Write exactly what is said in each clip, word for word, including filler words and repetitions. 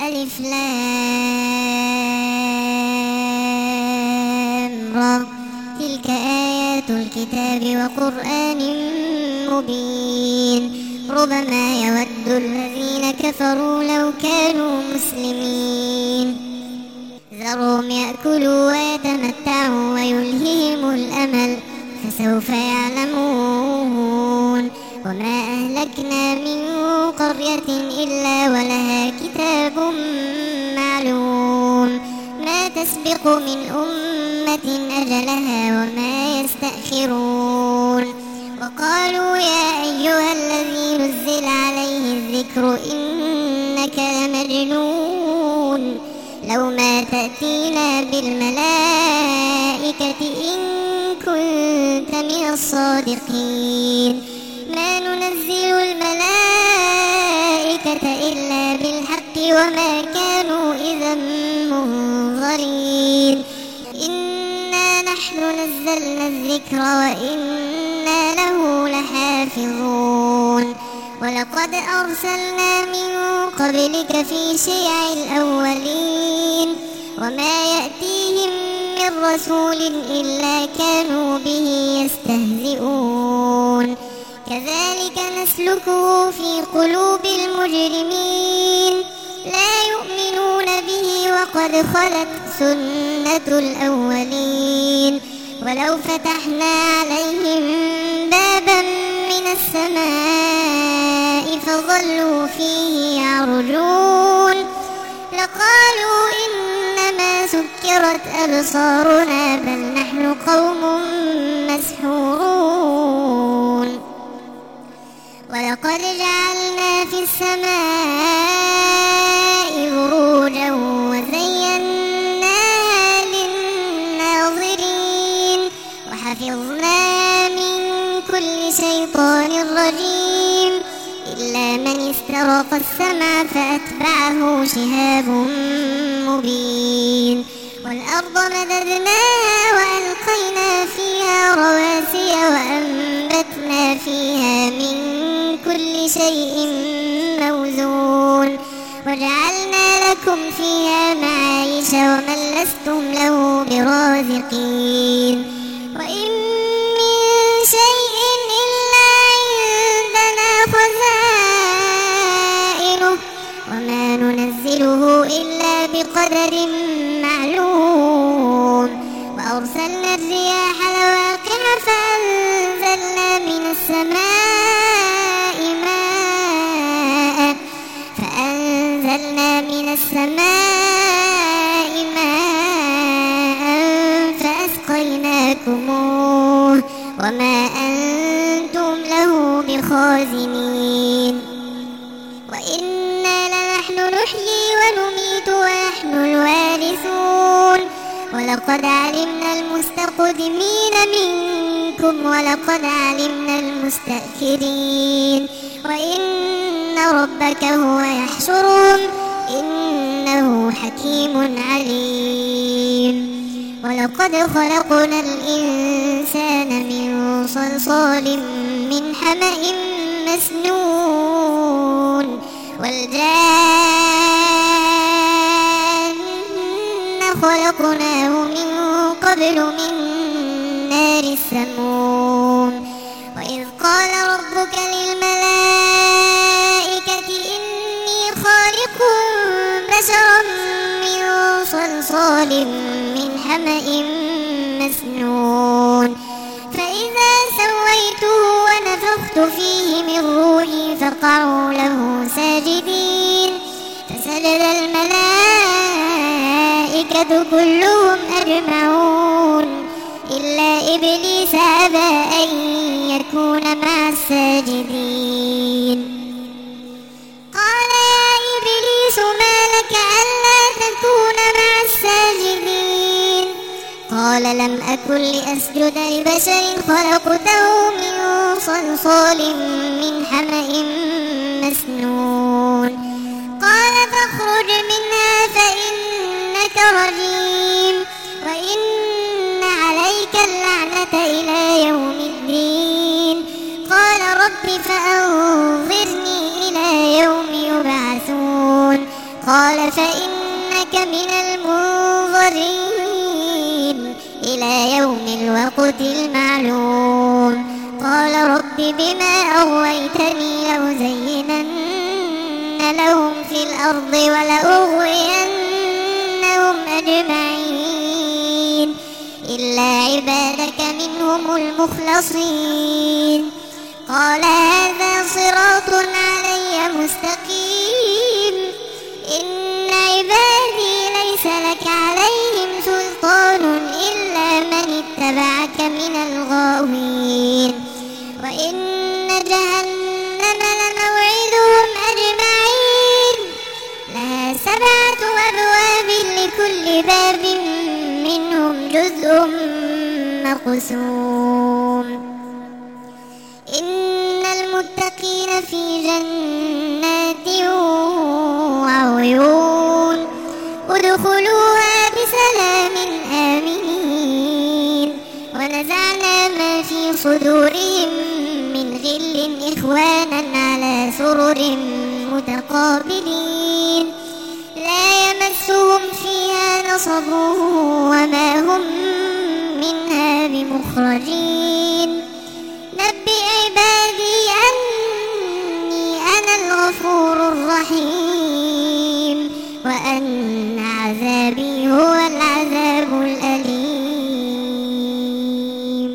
ألف لام را تلك آيات الكتاب وقرآن مبين ربما يود الذين كفروا لو كانوا مسلمين ذرهم يأكلوا ويتمتعوا ويلههم الأمل فسوف يعلمون وما أهلكنا من قرية إلا ولها كتاب معلوم ما تسبق من أمة أجلها وما يستأخرون وقالوا يا أيها الذي نزل عليه الذكر إنك لمجنون لو ما تأتينا بالملائكة إن كنت من الصادقين ما ننزل الملائكة إلا بالحق وما كانوا إذا منظرين إنا نحن نزلنا الذكر وإنا له لحافظون ولقد أرسلنا من قبلك في شيع الأولين وما يأتيهم من رسول إلا كانوا به يستهزئون كذلك نسلكه في قلوب المجرمين لا يؤمنون به وقد خلت سنة الأولين ولو فتحنا عليهم بابا من السماء فظلوا فيه يعرجون لقالوا إنما سكرت أبصارنا بل نحن قوم مسحورون ولقد جعلنا في السماء بروجا وزيناها للناظرين وحفظناها من كل شيطان رجيم إلا من استرق السمع فأتبعه شهاب مبين والأرض مددناها وألقينا فيها رواسي وأنبتنا فيها من كل شيء موزون وجعلنا لكم فيها معايش ومن لستم له برازقين وإن من شيء إلا عندنا خزائنه وما ننزله إلا بقدر معلوم وأرسلنا الرياح لواقع فأنزلنا من السماء ماء فأنزلنا من السماء ماء فأسقيناكموه وما أنتم له بخازنين وإنا لنحن نحيي ونميت ونحن الوارثون ولقد علمنا المستقدمين منكم ولقد علمنا المستأخرين وإن ربك هو يحشرهم إنه حكيم عليم ولقد خلقنا الإنسان من صلصال من حمأ مسنون والجان خلقناه من قبل من نار السموم وإذ قال ربك للملائكة إني خالق بشرا من صلصال من حمأ مسنون فإذا سويته ونفخت فيه من روحي فقعوا له ساجدين فسجد الملائكة كلهم أجمعون إلا إبليس أبى أن يكون مع الساجدين قال يا إبليس ما لك ألا تكون مع الساجدين قال لم أكن لأسجد لبشر خلقته من صلصال من حمأ مسنون قال فاخرج منها فإنك رجيم وإن عليك اللعنة إلى يوم الدين قال رب فأنظرني إلى يوم يبعثون قال فإنك من المنظرين إلى يوم الوقت المعلوم. قال رب بما أغويتني لأزينن لهم في الأرض ولأغوينهم أجمعين إلا عبادك منهم المخلصين. قال هذا صراط علي مستقيم إن عبادي ليس لك عليهم سلطان إلا من اتبعك من الغاوين. وإن جهنم لموعدهم أجمعين لها سبعة أبواب لكل باب منهم جزء مقسوم. إن المتقين في جنات وعيون ادخلوها بسلام آمنين. ونزعنا ما في صدورهم من غل إخوانا على سرر متقابلين لا يمسهم فيها نصب وما هم منها بمخرجين. نبئ عبادي أني أنا الغفور الرحيم وأن عذابي هو العذاب الأليم.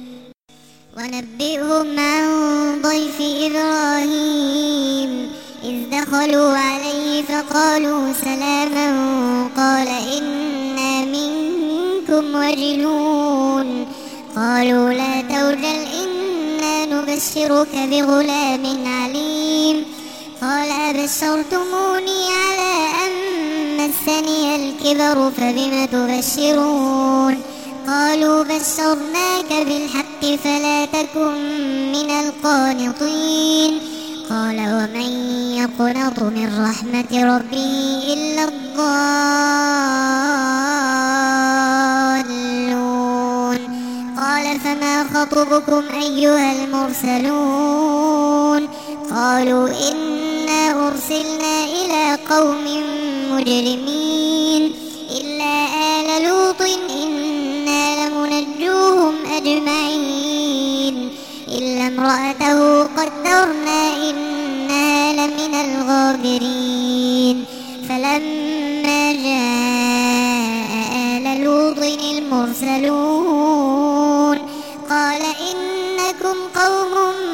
ونبئهم عن ضيف إبراهيم إذ دخلوا عليه فقالوا سلاما قال إنا منكم وجلون. قالوا لا توجل إنا نبشرك بغلام عليم. قال أبشرتموني على أن مسني الكبر فبم تبشرون. قالوا بشرناك بالحق فلا تكن من القانطين. قال ومن يقنط من رحمة ربه إلا الضالون. قال فما خطبكم أيها المرسلون؟ قالوا إنا أرسلنا إلى قوم مجرمين إلا آل لوط إنا لمنجوهم أجمعين إلا امرأته قدرنا إنها لمن الغابرين. فلما جاء آل لوط المرسلون قال إنكم قوم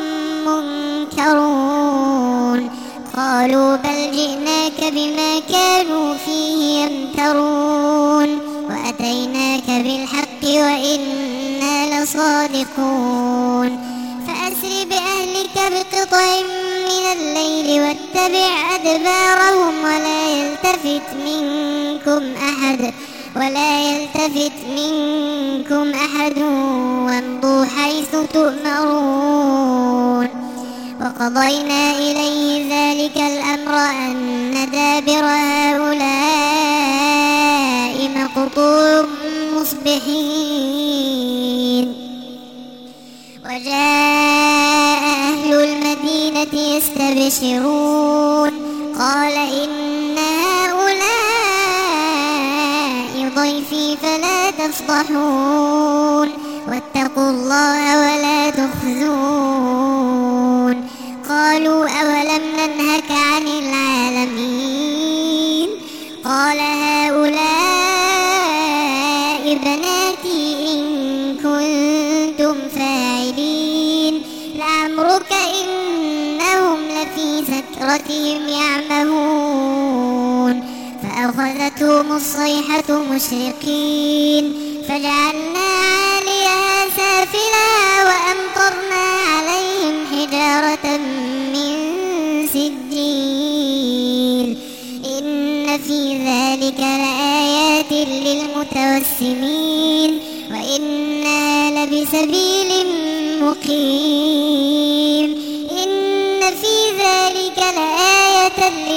منكرون. قالوا بل جئناك بما كانوا فيه يمترون وأتيناك بالحق وإنا لصادقون. فأسر بأهلك بقطع من الليل واتبع أدبارهم ولا يلتفت منكم أحد ولا يلتفت منكم أحد وامضوا حيث تؤمرون. وقضينا إليه ذلك الأمر أن دابر هؤلاء مقطوع مصبحين. وجاء أهل المدينة يستبشرون قال إن هؤلاء ضيفي فلا تفضحون واتقوا الله ولا تخزون. قالوا أولم ننهك عن العالمين؟ قال هؤلاء بناتي إن كنتم فاعلين لعمرك إنهم لفي سكرتهم يعمهون. فأخذتهم الصيحة مشرقين فجعلنا عاليها سافلها وأمطرنا عليهم حجارة من سجيل إن في ذلك لآيات للمتوسمين وإنها لبسبيل مقيم. إن في ذلك لآية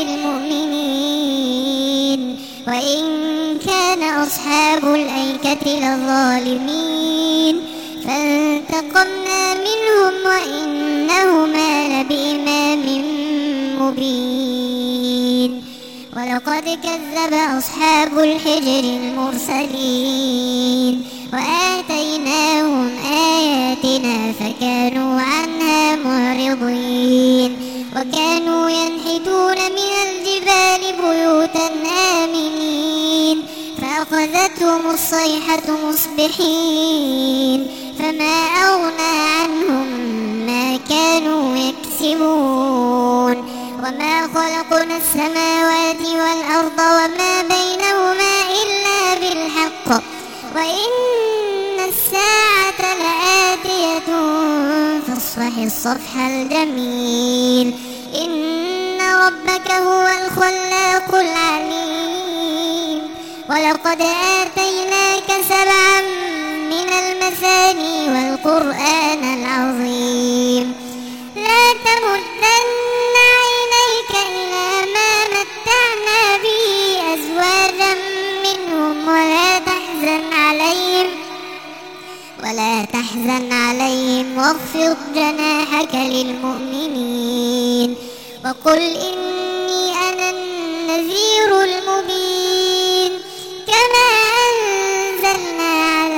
للمؤمنين وإن كان أصحاب الأيكة لظالمين. فانتقمنا منهم وإنهما لبإمام مبين. ولقد كذب أصحاب الحجر المرسلين وآتيناهم آياتنا فكانوا عنها معرضين وكانوا ينحتون من الجبال بيوتا آمنين فأخذتهم الصيحة مصبحين فما أغنى عنهم ما كانوا يكسبون وما خلقنا السماوات والأرض وما بينهما إلا بالحق وإن الساعة لآتية فاصفح الصفح الجميل إن ربك هو الخلاق العليم ولقد آتيناك سبعا من المثاني والقرآن العظيم لا تمدن عينيك إلى ما متعنا به أزواجا منهم ولا تحزن عليهم ولا تحزن عليهم واخفض جناحك للمؤمنين وقل إني أنا النذير المبين كما أنزلنا على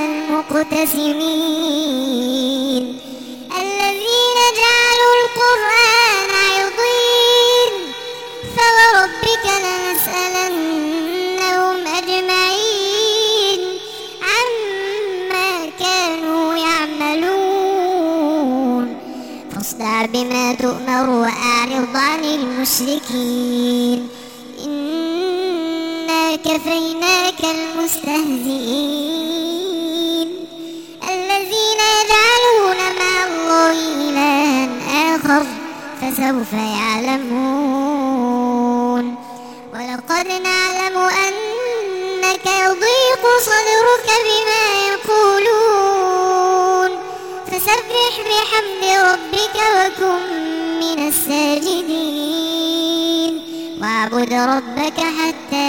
المقتسمين الذين جعلوا القرآن عضين فوربك لنسألنهم أجمعين عما كانوا يعملون فاصدع بما تؤمر وأعرض عن المشركين إنا كفيناك المستهزئين الذين يجعلون مع الله إلها آخر فسوف يعلمون ولقد نعلم أنك يضيق صدرك بما يقولون فسبح بحمد ربك وكن من الساجدين واعبد ربك حتى